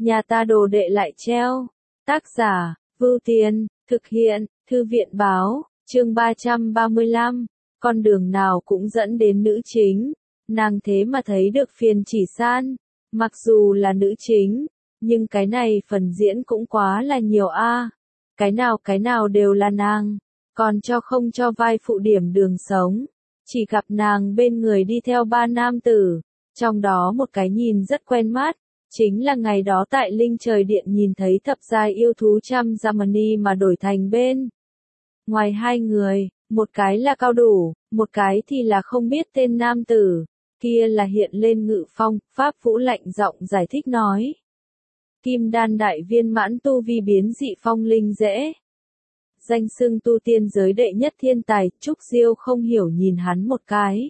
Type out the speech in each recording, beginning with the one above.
nhà ta đồ đệ lại treo. Tác giả, Vưu Tiên, thực hiện, Thư viện Báo, chương 335, con đường nào cũng dẫn đến nữ chính, nàng thế mà thấy được Phiền Chỉ San, mặc dù là nữ chính, nhưng cái này phần diễn cũng quá là nhiều a. Cái nào đều là nàng, còn không cho vai phụ điểm đường sống, chỉ gặp nàng bên người đi theo 3 nam tử, trong đó một cái nhìn rất quen mắt. Chính là ngày đó tại Linh Trời Điện nhìn thấy thập giai yêu thú trăm Jamani mà đổi thành bên. Ngoài 2 người, một cái là cao đủ, một cái thì là không biết tên nam tử, kia là hiện lên ngự phong, Pháp Vũ lạnh giọng giải thích nói. Kim đan đại viên mãn tu vi biến dị phong linh dễ. Danh xưng tu tiên giới đệ nhất thiên tài, Trúc Diêu không hiểu nhìn hắn một cái.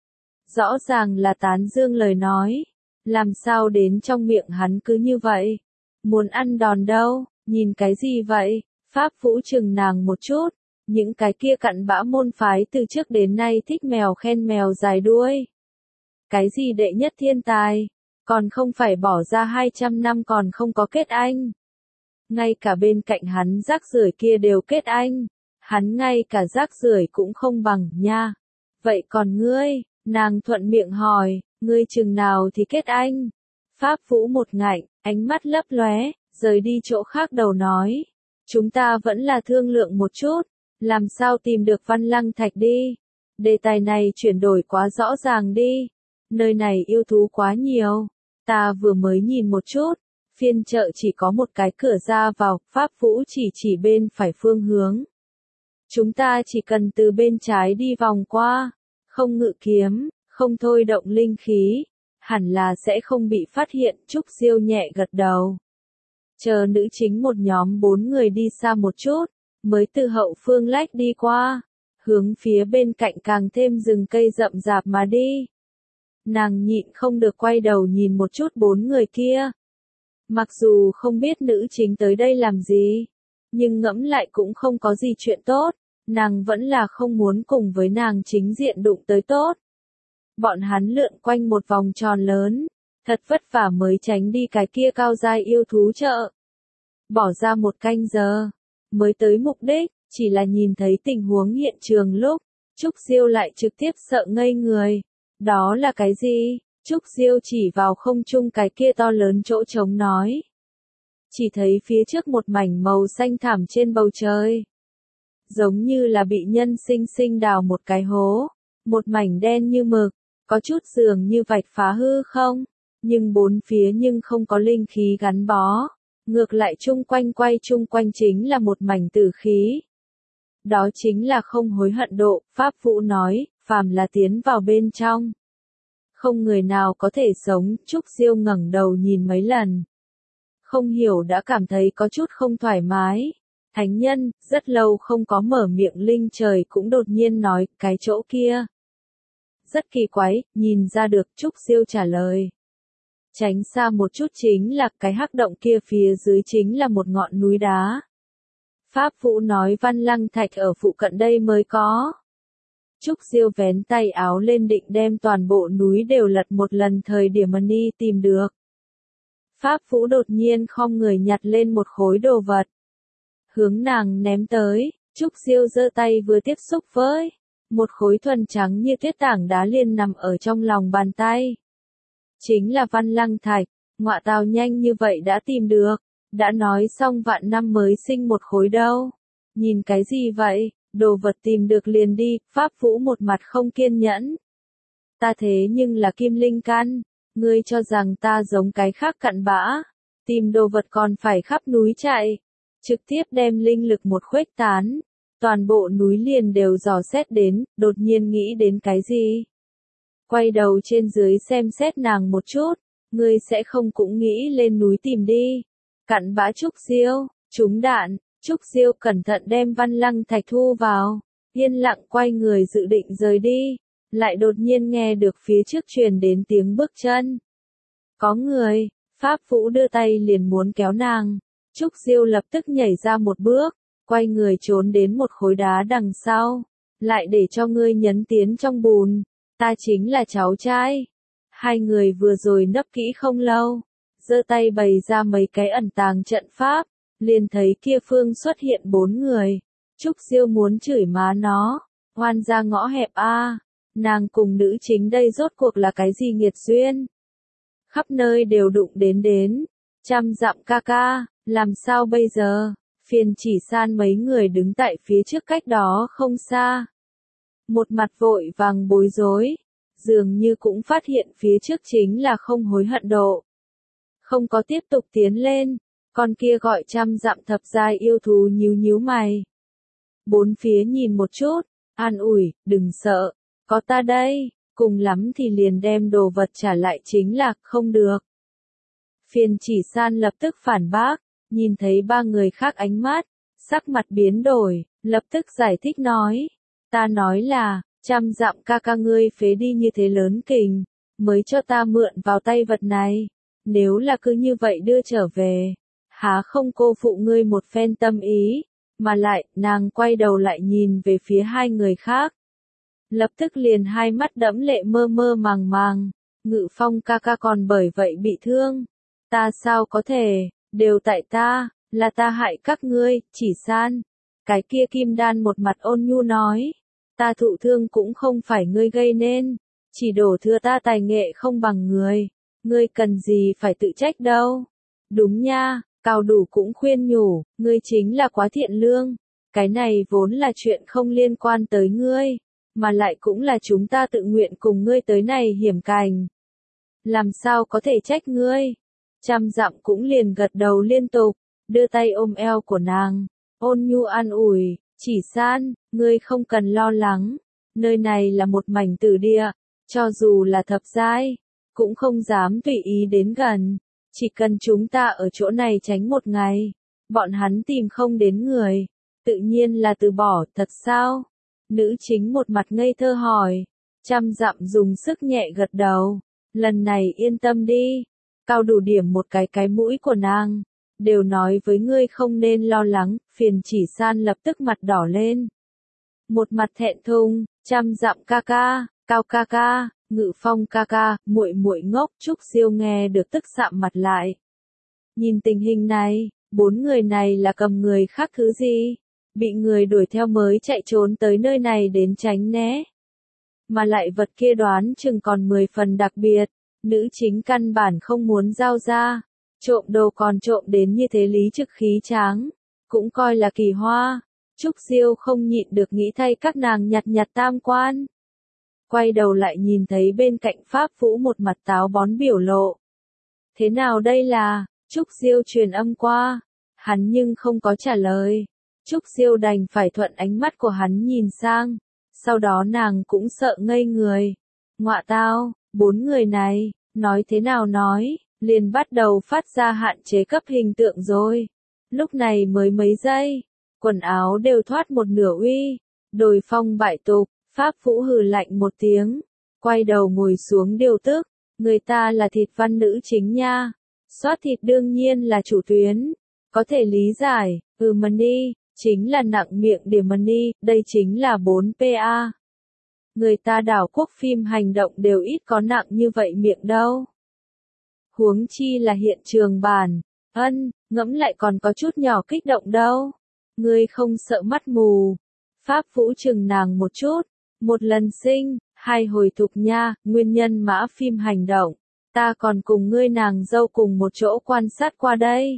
Rõ ràng là tán dương lời nói. Làm sao đến trong miệng hắn cứ như vậy? Muốn ăn đòn đâu? Nhìn cái gì vậy? Pháp Vũ chừng nàng một chút. Những cái kia cặn bã môn phái từ trước đến nay thích mèo khen mèo dài đuôi. Cái gì đệ nhất thiên tài? Còn không phải bỏ ra 200 năm còn không có kết anh. Ngay cả bên cạnh hắn rác rưởi kia đều kết anh. Hắn ngay cả rác rưởi cũng không bằng nha. Vậy còn ngươi? Nàng thuận miệng hỏi. Ngươi chừng nào thì kết anh? Pháp Vũ một ngạnh, ánh mắt lấp lóe, rời đi chỗ khác đầu nói. Chúng ta vẫn là thương lượng một chút, làm sao tìm được Văn Lăng Thạch đi. Đề tài này chuyển đổi quá rõ ràng đi. Nơi này yêu thú quá nhiều. Ta vừa mới nhìn một chút, phiên chợ chỉ có một cái cửa ra vào, Pháp Vũ chỉ bên phải phương hướng. Chúng ta chỉ cần từ bên trái đi vòng qua, không ngự kiếm. Không thôi động linh khí, hẳn là sẽ không bị phát hiện, Trúc Diêu nhẹ gật đầu. Chờ nữ chính một nhóm 4 người đi xa một chút, mới từ hậu phương lách đi qua, hướng phía bên cạnh càng thêm rừng cây rậm rạp mà đi. Nàng nhịn không được quay đầu nhìn một chút 4 người kia. Mặc dù không biết nữ chính tới đây làm gì, nhưng ngẫm lại cũng không có gì chuyện tốt, nàng vẫn là không muốn cùng với nàng chính diện đụng tới tốt. Bọn hắn lượn quanh một vòng tròn lớn, thật vất vả mới tránh đi cái kia cao giai yêu thú chợ. Bỏ ra 1 canh giờ, mới tới mục đích, chỉ là nhìn thấy tình huống hiện trường lúc, Trúc Diêu lại trực tiếp sợ ngây người. Đó là cái gì? Trúc Diêu chỉ vào không trung cái kia to lớn chỗ trống nói. Chỉ thấy phía trước một mảnh màu xanh thẳm trên bầu trời. Giống như là bị nhân sinh sinh đào một cái hố, một mảnh đen như mực. Có chút dường như vạch phá hư không, nhưng 4 phía nhưng không có linh khí gắn bó, ngược lại chung quanh chính là một mảnh tử khí. Đó chính là không hối hận độ, Pháp Vũ nói, phàm là tiến vào bên trong. Không người nào có thể sống, Trúc Diêu ngẩng đầu nhìn mấy lần. Không hiểu đã cảm thấy có chút không thoải mái. Thánh nhân, rất lâu không có mở miệng Linh Trời cũng đột nhiên nói, cái chỗ kia. Rất kỳ quái, nhìn ra được, Trúc Diêu trả lời. Tránh xa một chút chính là cái hắc động kia phía dưới chính là một ngọn núi đá. Pháp Vũ nói Văn Lăng Thạch ở phụ cận đây mới có. Trúc Diêu vén tay áo lên định đem toàn bộ núi đều lật một lần thời điểm Mani tìm được. Pháp Vũ đột nhiên khom người nhặt lên một khối đồ vật. Hướng nàng ném tới, Trúc Diêu giơ tay vừa tiếp xúc với. Một khối thuần trắng như tuyết tảng đá liền nằm ở trong lòng bàn tay. Chính là Văn Lăng Thạch, ngọa tào nhanh như vậy đã tìm được, đã nói xong vạn năm mới sinh một khối đâu. Nhìn cái gì vậy, đồ vật tìm được liền đi, Pháp Vũ một mặt không kiên nhẫn. Ta thế nhưng là kim linh căn, ngươi cho rằng ta giống cái khác cặn bã, tìm đồ vật còn phải khắp núi chạy, trực tiếp đem linh lực một khuếch tán. Toàn bộ núi liền đều dò xét đến, đột nhiên nghĩ đến cái gì? Quay đầu trên dưới xem xét nàng một chút, ngươi sẽ không cũng nghĩ lên núi tìm đi. Cặn bã Trúc Diêu, trúng đạn, Trúc Diêu cẩn thận đem Văn Lăng Thạch thu vào, yên lặng quay người dự định rời đi, lại đột nhiên nghe được phía trước truyền đến tiếng bước chân. Có người, Pháp Vũ đưa tay liền muốn kéo nàng, Trúc Diêu lập tức nhảy ra một bước. Quay người trốn đến một khối đá đằng sau, lại để cho ngươi nhấn tiến trong bùn, ta chính là cháu trai. 2 người vừa rồi nấp kỹ không lâu, giơ tay bày ra mấy cái ẩn tàng trận pháp, liền thấy kia phương xuất hiện 4 người. Trúc Diêu muốn chửi má nó, oan ra ngõ hẹp a, nàng cùng nữ chính đây rốt cuộc là cái gì nghiệt duyên? Khắp nơi đều đụng đến, trăm dặm ca ca, làm sao bây giờ? Phiền Chỉ San mấy người đứng tại phía trước cách đó không xa. Một mặt vội vàng bối rối, dường như cũng phát hiện phía trước chính là không hối hận độ. Không có tiếp tục tiến lên, con kia gọi trăm dặm thập giai yêu thú nhíu nhíu mày. Bốn phía nhìn một chút, an ủi, đừng sợ, có ta đây, cùng lắm thì liền đem đồ vật trả lại chính là không được. Phiền Chỉ San lập tức phản bác, nhìn thấy ba người khác ánh mắt, sắc mặt biến đổi, lập tức giải thích nói. Ta nói là, trăm dặm ca ca ngươi phế đi như thế lớn kình, mới cho ta mượn vào tay vật này. Nếu là cứ như vậy đưa trở về, há không cô phụ ngươi một phen tâm ý, mà lại, nàng quay đầu lại nhìn về phía hai người khác. Lập tức liền hai mắt đẫm lệ mơ mơ màng màng, Ngự Phong ca ca còn bởi vậy bị thương. Ta sao có thể, đều tại ta, là ta hại các ngươi, Chỉ San. Cái kia Kim Đan một mặt ôn nhu nói, ta thụ thương cũng không phải ngươi gây nên, chỉ đổ thừa ta tài nghệ không bằng người, ngươi cần gì phải tự trách đâu. Đúng nha, Cao Đủ cũng khuyên nhủ, ngươi chính là quá thiện lương, cái này vốn là chuyện không liên quan tới ngươi, mà lại cũng là chúng ta tự nguyện cùng ngươi tới này hiểm cảnh. Làm sao có thể trách ngươi? Trăm dặm cũng liền gật đầu liên tục, đưa tay ôm eo của nàng, ôn nhu an ủi, Chỉ San, ngươi không cần lo lắng, nơi này là một mảnh tử địa, cho dù là thập giai, cũng không dám tùy ý đến gần, chỉ cần chúng ta ở chỗ này tránh một ngày, bọn hắn tìm không đến người, tự nhiên là từ bỏ, thật sao? Nữ chính một mặt ngây thơ hỏi, trăm dặm dùng sức nhẹ gật đầu, lần này yên tâm đi, Cao Đủ điểm một cái mũi của nàng. Đều nói với ngươi không nên lo lắng, Phiền Chỉ San lập tức mặt đỏ lên. Một mặt thẹn thùng, trăm dặm ca ca, Cao ca ca, Ngự Phong ca ca, muội muội ngốc, Trúc Diêu nghe được tức sạm mặt lại. Nhìn tình hình này, bốn người này là cầm người khác thứ gì? Bị người đuổi theo mới chạy trốn tới nơi này đến tránh né. Mà lại vật kia đoán chừng còn 10 phần đặc biệt, nữ chính căn bản không muốn giao ra. Trộm đồ còn trộm đến như thế lý trực khí tráng, cũng coi là kỳ hoa. Trúc Diêu không nhịn được nghĩ thay các nàng nhặt tam quan. Quay đầu lại nhìn thấy bên cạnh Pháp Vũ một mặt táo bón biểu lộ. Thế nào đây là, Trúc Diêu truyền âm qua, hắn nhưng không có trả lời. Trúc Diêu đành phải thuận ánh mắt của hắn nhìn sang, sau đó nàng cũng sợ ngây người. Ngọa tao, bốn người này, nói thế nào nói. Liền bắt đầu phát ra hạn chế cấp hình tượng rồi. Lúc này mới mấy giây, quần áo đều thoát một nửa uy, đồi phong bại tục, Pháp Vũ hừ lạnh một tiếng, quay đầu ngồi xuống điều tức, người ta là thịt văn nữ chính nha, soát thịt đương nhiên là chủ tuyến, có thể lý giải, money, chính là nặng miệng điểm money, đây chính là 4PA. Người ta đảo quốc phim hành động đều ít có nặng như vậy miệng đâu. Huống chi là hiện trường bản, ngẫm lại còn có chút nhỏ kích động đâu. Ngươi không sợ mắt mù. Pháp Vũ chừng nàng một chút, một lần sinh, hai hồi thục nha, nguyên nhân mã phim hành động. Ta còn cùng ngươi nàng dâu cùng một chỗ quan sát qua đây.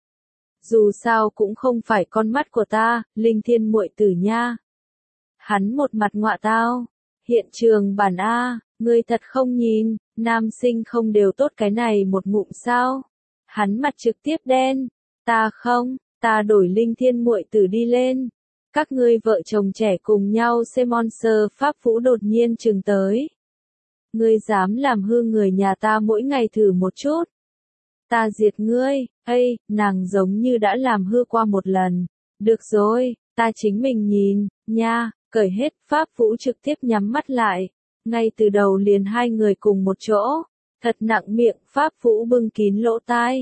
Dù sao cũng không phải con mắt của ta, Linh Thiên muội tử nha. Hắn một mặt ngọa tao, hiện trường bản A, ngươi thật không nhìn, nam sinh không đều tốt cái này một ngụm sao? Hắn mặt trực tiếp đen, ta không, ta đổi Linh Thiên muội tử đi lên. Các ngươi vợ chồng trẻ cùng nhau xem monster. Pháp Vũ đột nhiên chừng tới. Ngươi dám làm hư người nhà ta mỗi ngày thử một chút. Ta diệt ngươi, nàng giống như đã làm hư qua một lần. Được rồi, ta chính mình nhìn, nha, cởi hết. Pháp Vũ trực tiếp nhắm mắt lại. Ngay từ đầu liền hai người cùng một chỗ. Thật nặng miệng, Pháp Vũ bưng kín lỗ tai.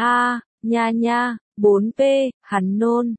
Nha, 4P, hắn nôn.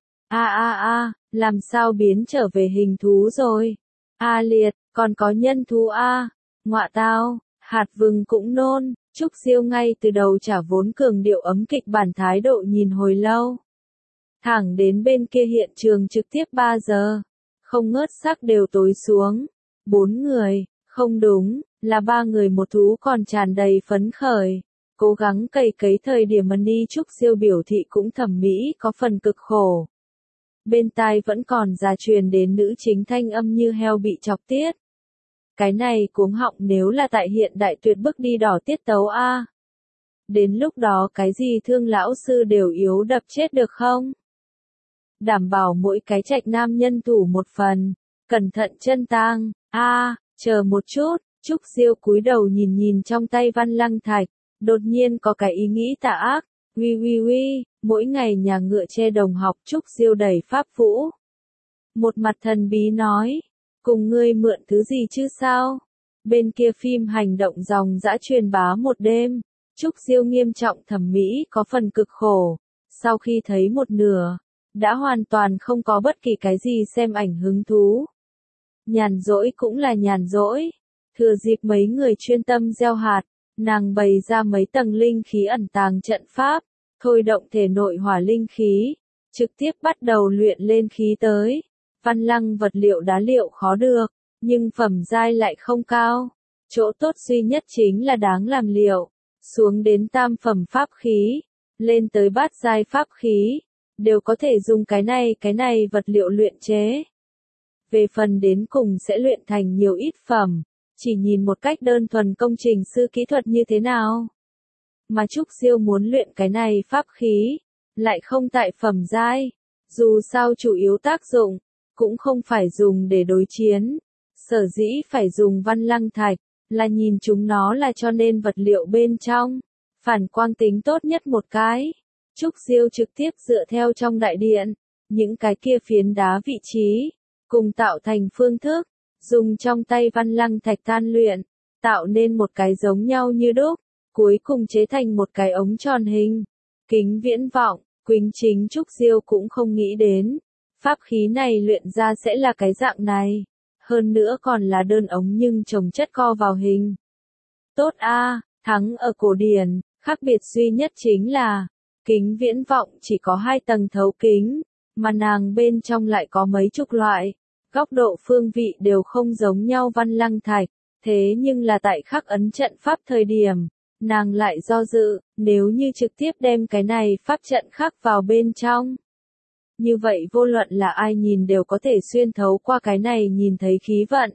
Làm sao biến trở về hình thú rồi? Liệt, còn có nhân thú Ngọa tao, hạt vừng cũng nôn. Trúc Diêu ngay từ đầu trả vốn cường điệu ấm kịch bản thái độ nhìn hồi lâu. Thẳng đến bên kia hiện trường trực tiếp 3 giờ. Không ngớt sắc đều tối xuống. 4 người, không đúng, là 3 người một thú còn tràn đầy phấn khởi. Cố gắng cày cấy thời điểm đi Trúc Diêu biểu thị cũng thẩm mỹ có phần cực khổ. Bên tai vẫn còn ra truyền đến nữ chính thanh âm như heo bị chọc tiết. Cái này cuống họng nếu là tại hiện đại tuyệt bức đi đỏ tiết tấu a. Đến lúc đó cái gì thương lão sư đều yếu đập chết được không? Đảm bảo mỗi cái trạch nam nhân thủ một phần. Cẩn thận chân tang, chờ một chút, Trúc Diêu cúi đầu nhìn nhìn trong tay Văn Lăng Thạch, đột nhiên có cái ý nghĩ tà ác, uy, mỗi ngày nhà ngựa che đồng học Trúc Diêu đẩy pháp vũ. Một mặt thần bí nói, cùng ngươi mượn thứ gì chứ sao? Bên kia phim hành động dòng dã truyền bá một đêm, Trúc Diêu nghiêm trọng thẩm mỹ có phần cực khổ, sau khi thấy một nửa, đã hoàn toàn không có bất kỳ cái gì xem ảnh hứng thú. Nhàn rỗi cũng là nhàn rỗi, thừa dịp mấy người chuyên tâm gieo hạt, nàng bày ra mấy tầng linh khí ẩn tàng trận pháp, thôi động thể nội hỏa linh khí, trực tiếp bắt đầu luyện lên khí tới. Văn Lăng vật liệu đá liệu khó được, nhưng phẩm giai lại không cao. Chỗ tốt duy nhất chính là đáng làm liệu, xuống đến tam phẩm pháp khí, lên tới bát giai pháp khí, đều có thể dùng cái này vật liệu luyện chế. Về phần đến cùng sẽ luyện thành nhiều ít phẩm, chỉ nhìn một cách đơn thuần công trình sư kỹ thuật như thế nào. Mà Trúc Diêu muốn luyện cái này pháp khí, lại không tại phẩm giai, dù sao chủ yếu tác dụng, cũng không phải dùng để đối chiến. Sở dĩ phải dùng Văn Lăng Thạch, là nhìn chúng nó là cho nên vật liệu bên trong, phản quang tính tốt nhất một cái. Trúc Diêu trực tiếp dựa theo trong đại điện, những cái kia phiến đá vị trí, cùng tạo thành phương thức, dùng trong tay Văn Lăng Thạch tan luyện, tạo nên một cái giống nhau như đúc, cuối cùng chế thành một cái ống tròn hình. Kính viễn vọng, Quỳnh chính Trúc Diêu cũng không nghĩ đến, pháp khí này luyện ra sẽ là cái dạng này, hơn nữa còn là đơn ống nhưng chồng chất co vào hình. Tốt a, thắng ở cổ điển, khác biệt duy nhất chính là, kính viễn vọng chỉ có 2 tầng thấu kính, mà nàng bên trong lại có mấy chục loại, góc độ phương vị đều không giống nhau Văn Lăng Thạch, thế nhưng là tại khắc ấn trận pháp thời điểm, nàng lại do dự, nếu như trực tiếp đem cái này pháp trận khắc vào bên trong. Như vậy vô luận là ai nhìn đều có thể xuyên thấu qua cái này nhìn thấy khí vận.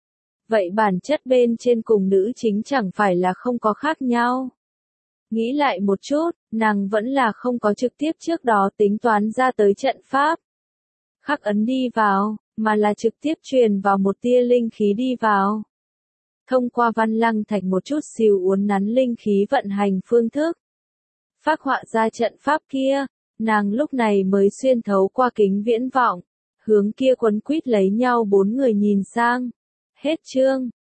Vậy bản chất bên trên cùng nữ chính chẳng phải là không có khác nhau. Nghĩ lại một chút, nàng vẫn là không có trực tiếp trước đó tính toán ra tới trận pháp. Khắc ấn đi vào, mà là trực tiếp truyền vào một tia linh khí đi vào. Thông qua Văn Lăng Thạch một chút xíu uốn nắn linh khí vận hành phương thức. Phác họa ra trận pháp kia, nàng lúc này mới xuyên thấu qua kính viễn vọng, hướng kia quấn quýt lấy nhau 4 người nhìn sang. Hết chương.